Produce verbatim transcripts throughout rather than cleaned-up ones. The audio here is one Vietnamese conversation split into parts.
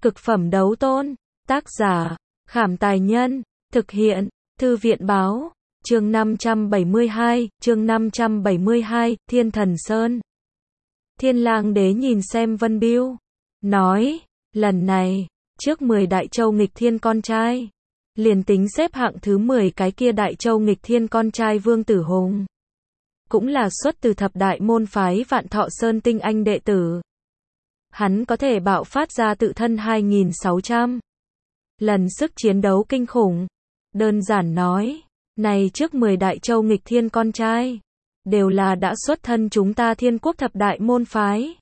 Cực phẩm đấu tôn. Tác giả, Khảm Tài Nhân. Thực hiện, Thư viện Báo. Chương năm trăm bảy mươi hai, chương năm trăm bảy mươi hai, Thiên Thần Sơn. Thiên Lang Đế nhìn xem Vân Bưu, nói, lần này, trước mười đại châu nghịch thiên con trai, liền tính xếp hạng thứ mười cái kia đại châu nghịch thiên con trai Vương Tử Hùng, cũng là xuất từ thập đại môn phái Vạn Thọ Sơn tinh anh đệ tử. Hắn có thể bạo phát ra tự thân hai nghìn sáu trăm lần sức chiến đấu kinh khủng. Đơn giản nói, này trước mười đại châu nghịch thiên con trai, đều là đã xuất thân chúng ta Thiên Quốc thập đại môn phái.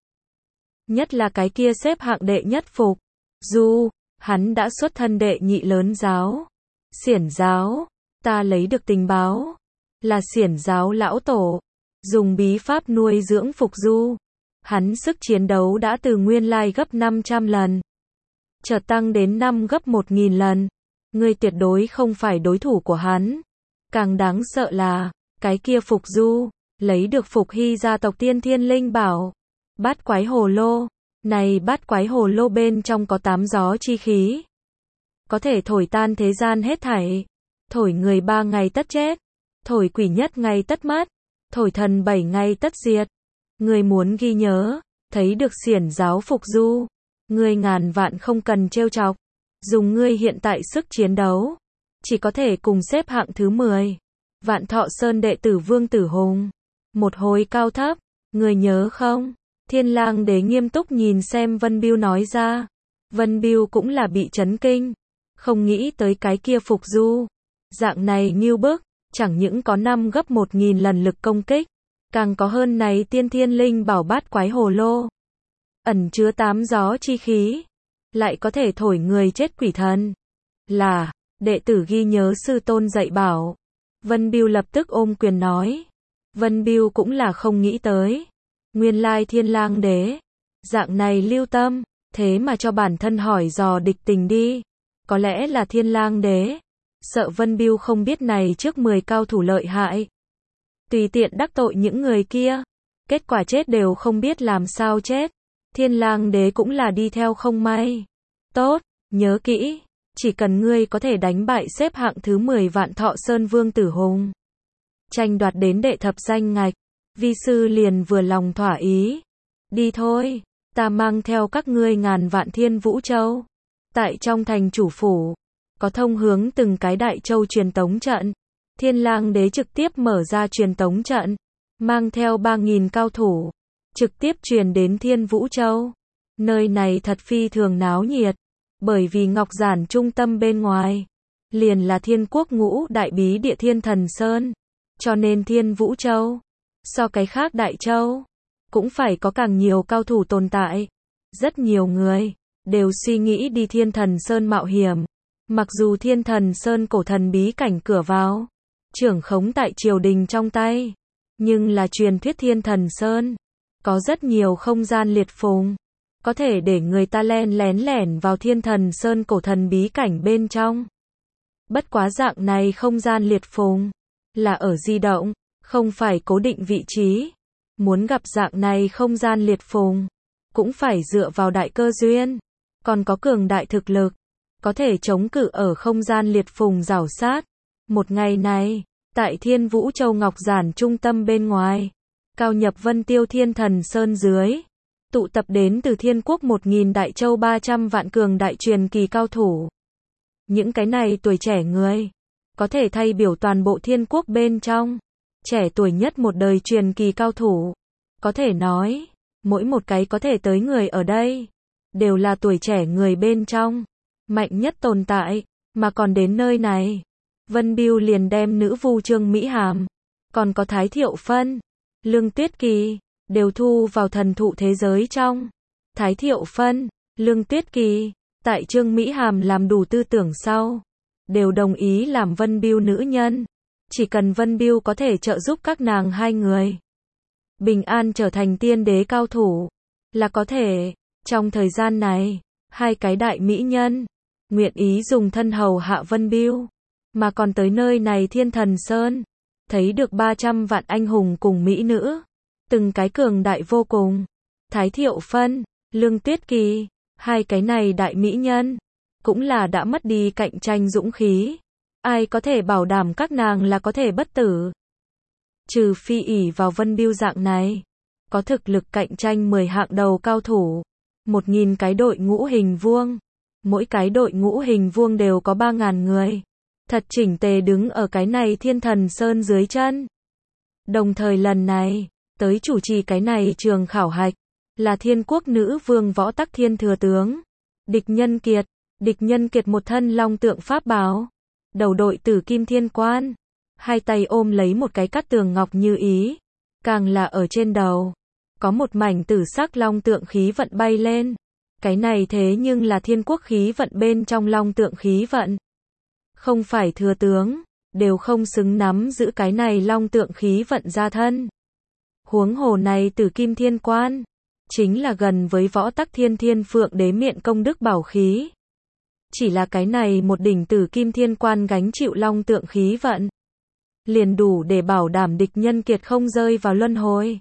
Nhất là cái kia xếp hạng đệ nhất Phục Du, hắn đã xuất thân đệ nhị lớn giáo, Xiển giáo. Ta lấy được tình báo, là Xiển giáo lão tổ dùng bí pháp nuôi dưỡng Phục Du. Hắn sức chiến đấu đã từ nguyên lai gấp năm trăm lần, chợt tăng đến năm gấp một nghìn lần. Ngươi tuyệt đối không phải đối thủ của hắn. Càng đáng sợ là, cái kia Phục Du, lấy được Phục Hy gia tộc tiên thiên linh bảo, bát quái hồ lô. Này bát quái hồ lô bên trong có tám gió chi khí, có thể thổi tan thế gian hết thảy. Thổi người ba ngày tất chết, thổi quỷ nhất ngày tất mất, thổi thần bảy ngày tất diệt. Ngươi muốn ghi nhớ, thấy được Xiển giáo Phục Du, ngươi ngàn vạn không cần trêu chọc. Dùng ngươi hiện tại sức chiến đấu, chỉ có thể cùng xếp hạng thứ mười Vạn Thọ Sơn đệ tử Vương Tử Hùng một hồi cao thấp, ngươi nhớ không? Thiên Lang Đế nghiêm túc nhìn xem Vân Bưu nói ra. Vân Bưu cũng là bị chấn kinh, không nghĩ tới cái kia Phục Du, dạng này nghiêu bức, chẳng những có năm gấp một nghìn lần lực công kích, càng có hơn này tiên thiên linh bảo bát quái hồ lô, ẩn chứa tám gió chi khí, lại có thể thổi người chết quỷ thần. Là, đệ tử ghi nhớ sư tôn dạy bảo. Vân Bưu lập tức ôm quyền nói. Vân Bưu cũng là không nghĩ tới, nguyên lai Thiên Lang Đế dạng này lưu tâm, thế mà cho bản thân hỏi dò địch tình đi. Có lẽ là Thiên Lang Đế sợ Vân Bưu không biết này trước mười cao thủ lợi hại, tùy tiện đắc tội những người kia, kết quả chết đều không biết làm sao chết. Thiên Lang Đế cũng là đi theo không may. Tốt, nhớ kỹ, chỉ cần ngươi có thể đánh bại xếp hạng thứ mười Vạn Thọ Sơn Vương Tử Hùng, tranh đoạt đến đệ thập danh ngạch, vi sư liền vừa lòng thỏa ý. Đi thôi, ta mang theo các ngươi ngàn vạn Thiên Vũ Châu. Tại trong thành chủ phủ, có thông hướng từng cái đại châu truyền tống trận. Thiên Lang Đế trực tiếp mở ra truyền tống trận, mang theo ba nghìn cao thủ, trực tiếp truyền đến Thiên Vũ Châu. Nơi này thật phi thường náo nhiệt, bởi vì Ngọc Giản trung tâm bên ngoài, liền là Thiên Quốc ngũ đại bí địa Thiên Thần Sơn, cho nên Thiên Vũ Châu, so cái khác đại châu, cũng phải có càng nhiều cao thủ tồn tại. Rất nhiều người, đều suy nghĩ đi Thiên Thần Sơn mạo hiểm, mặc dù Thiên Thần Sơn cổ thần bí cảnh cửa vào, trưởng khống tại triều đình trong tay, nhưng là truyền thuyết Thiên Thần Sơn, có rất nhiều không gian liệt phùng, có thể để người ta len lén lẻn vào Thiên Thần Sơn cổ thần bí cảnh bên trong. Bất quá dạng này không gian liệt phùng, là ở di động, không phải cố định vị trí. Muốn gặp dạng này không gian liệt phùng, cũng phải dựa vào đại cơ duyên, còn có cường đại thực lực, có thể chống cự ở không gian liệt phùng rảo sát. Một ngày này, tại Thiên Vũ Châu Ngọc Giản trung tâm bên ngoài, cao nhập Vân Tiêu Thiên Thần Sơn dưới, tụ tập đến từ Thiên Quốc một nghìn đại châu ba trăm vạn cường đại truyền kỳ cao thủ. Những cái này tuổi trẻ người, có thể thay biểu toàn bộ Thiên Quốc bên trong, trẻ tuổi nhất một đời truyền kỳ cao thủ. Có thể nói, mỗi một cái có thể tới người ở đây, đều là tuổi trẻ người bên trong, mạnh nhất tồn tại. Mà còn đến nơi này, Vân Bưu liền đem nữ vu Trương Mỹ Hàm, còn có Thái Thiệu Phân, Lương Tuyết Kỳ, đều thu vào thần thụ thế giới trong. Thái Thiệu Phân, Lương Tuyết Kỳ, tại Trương Mỹ Hàm làm đủ tư tưởng sau, đều đồng ý làm Vân Bưu nữ nhân. Chỉ cần Vân Bưu có thể trợ giúp các nàng hai người bình an trở thành tiên đế cao thủ, là có thể. Trong thời gian này, hai cái đại mỹ nhân nguyện ý dùng thân hầu hạ Vân Bưu, mà còn tới nơi này Thiên Thần Sơn, thấy được ba trăm vạn anh hùng cùng mỹ nữ, từng cái cường đại vô cùng. Thái Thiệu Phân, Lương Tuyết Kỳ, Hai cái này đại mỹ nhân, cũng là đã mất đi cạnh tranh dũng khí. Ai có thể bảo đảm các nàng là có thể bất tử? Trừ phi ỷ vào Vân Biêu dạng này, có thực lực cạnh tranh mười hạng đầu cao thủ, một nghìn cái đội ngũ hình vuông, mỗi cái đội ngũ hình vuông đều có ba ngàn người, thật chỉnh tề đứng ở cái này Thiên Thần Sơn dưới chân. Đồng thời lần này, tới chủ trì cái này trường khảo hạch, là Thiên Quốc nữ vương Võ Tắc Thiên thừa tướng, Địch Nhân Kiệt. Địch Nhân Kiệt một thân long tượng pháp bào, đầu đội tử kim thiên quan, hai tay ôm lấy một cái cát tường ngọc như ý, càng là ở trên đầu, có một mảnh tử sắc long tượng khí vận bay lên. Cái này thế nhưng là Thiên Quốc khí vận bên trong long tượng khí vận. Không phải thừa tướng, đều không xứng nắm giữ cái này long tượng khí vận ra thân. Huống hồ này tử kim thiên quan, chính là gần với Võ Tắc Thiên Thiên Phượng Đế miện công đức bảo khí. Chỉ là cái này một đỉnh tử kim thiên quan gánh chịu long tượng khí vận, liền đủ để bảo đảm Địch Nhân Kiệt không rơi vào luân hồi.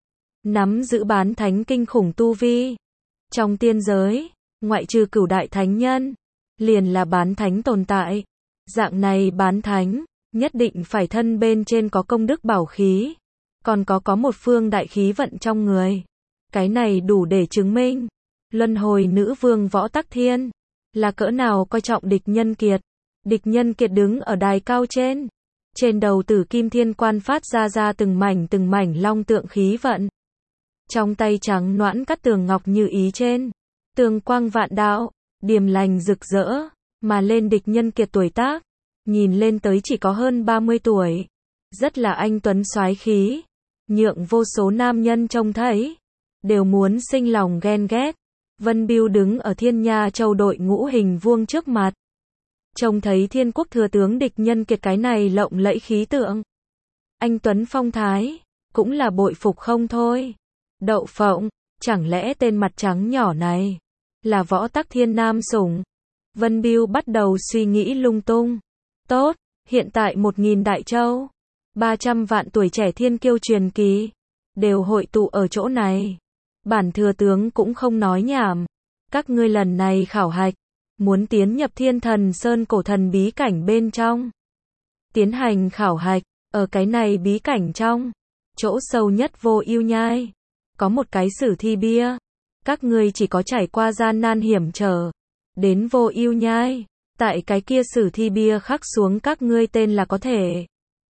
Nắm giữ bán thánh kinh khủng tu vi. Trong tiên giới, ngoại trừ cửu đại thánh nhân, liền là bán thánh tồn tại. Dạng này bán thánh, nhất định phải thân bên trên có công đức bảo khí, còn có có một phương đại khí vận trong người. Cái này đủ để chứng minh, luân hồi nữ vương Võ Tắc Thiên là cỡ nào coi trọng Địch Nhân Kiệt. Địch Nhân Kiệt đứng ở đài cao trên, trên đầu tử kim thiên quan phát ra ra từng mảnh từng mảnh long tượng khí vận. Trong tay trắng noãn cát tường ngọc như ý trên, tường quang vạn đạo, điềm lành rực rỡ, mà lên Địch Nhân Kiệt tuổi tác, nhìn lên tới chỉ có hơn ba mươi tuổi, rất là anh tuấn soái khí, nhượng vô số nam nhân trông thấy, đều muốn sinh lòng ghen ghét. Vân Biêu đứng ở Thiên Nha Châu đội ngũ hình vuông trước mặt, trông thấy Thiên Quốc thừa tướng Địch Nhân Kiệt cái này lộng lẫy khí tượng, anh tuấn phong thái, cũng là bội phục không thôi. Đậu phộng, chẳng lẽ tên mặt trắng nhỏ này là Võ Tắc Thiên nam sủng? Vân Biêu bắt đầu suy nghĩ lung tung. Tốt, hiện tại một nghìn đại châu, ba trăm vạn tuổi trẻ thiên kiêu truyền kỳ, đều hội tụ ở chỗ này. Bản thừa tướng cũng không nói nhảm. Các ngươi lần này khảo hạch, muốn tiến nhập Thiên Thần Sơn cổ thần bí cảnh bên trong. Tiến hành khảo hạch, ở cái này bí cảnh trong, chỗ sâu nhất Vô Ưu Nhai, có một cái sử thi bia. Các ngươi chỉ có trải qua gian nan hiểm trở, đến Vô Ưu Nhai, tại cái kia sử thi bia khắc xuống các ngươi tên là có thể.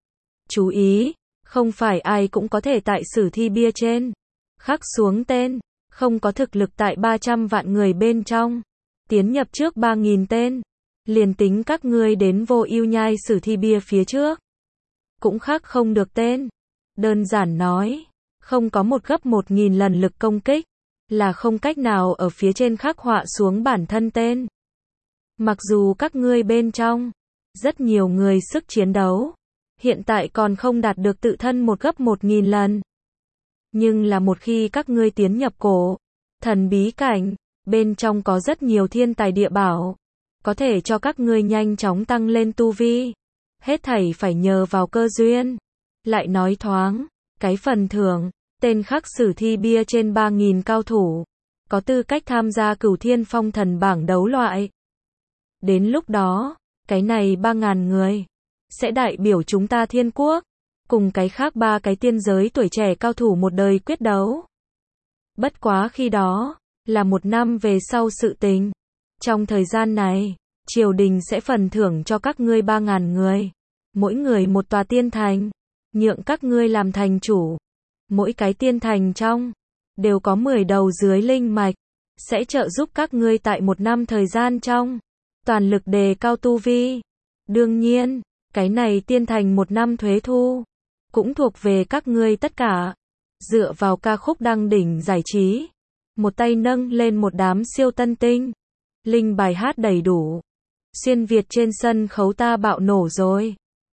Chú ý, không phải ai cũng có thể tại sử thi bia trên khắc xuống tên, không có thực lực tại ba trăm vạn người bên trong tiến nhập trước ba nghìn tên, liền tính các ngươi đến Vô Ưu Nhai sử thi bia phía trước, cũng khắc không được tên. Đơn giản nói, không có một gấp một nghìn lần lực công kích, là không cách nào ở phía trên khắc họa xuống bản thân tên. Mặc dù các ngươi bên trong, rất nhiều người sức chiến đấu, hiện tại còn không đạt được tự thân một gấp một nghìn lần. Nhưng là một khi các ngươi tiến nhập cổ thần bí cảnh, bên trong có rất nhiều thiên tài địa bảo, có thể cho các ngươi nhanh chóng tăng lên tu vi. Hết thảy phải nhờ vào cơ duyên. Lại nói thoáng, cái phần thưởng, tên khắc sử thi bia trên ba nghìn cao thủ, có tư cách tham gia Cửu Thiên Phong Thần bảng đấu loại. Đến lúc đó, cái này ba ngàn người, sẽ đại biểu chúng ta Thiên Quốc, cùng cái khác ba cái tiên giới tuổi trẻ cao thủ một đời quyết đấu. Bất quá khi đó, là một năm về sau sự tình. Trong thời gian này, triều đình sẽ phần thưởng cho các ngươi ba ngàn người, mỗi người một tòa tiên thành, nhượng các ngươi làm thành chủ. Mỗi cái tiên thành trong, đều có mười đầu dưới linh mạch, sẽ trợ giúp các ngươi tại một năm thời gian trong, toàn lực đề cao tu vi. Đương nhiên, cái này tiên thành một năm thuế thu, cũng thuộc về các ngươi tất cả. Dựa vào ca khúc đăng đỉnh giải trí, một tay nâng lên một đám siêu tân tinh, linh bài hát đầy đủ. Xuyên Việt trên sân khấu ta bạo nổ rồi.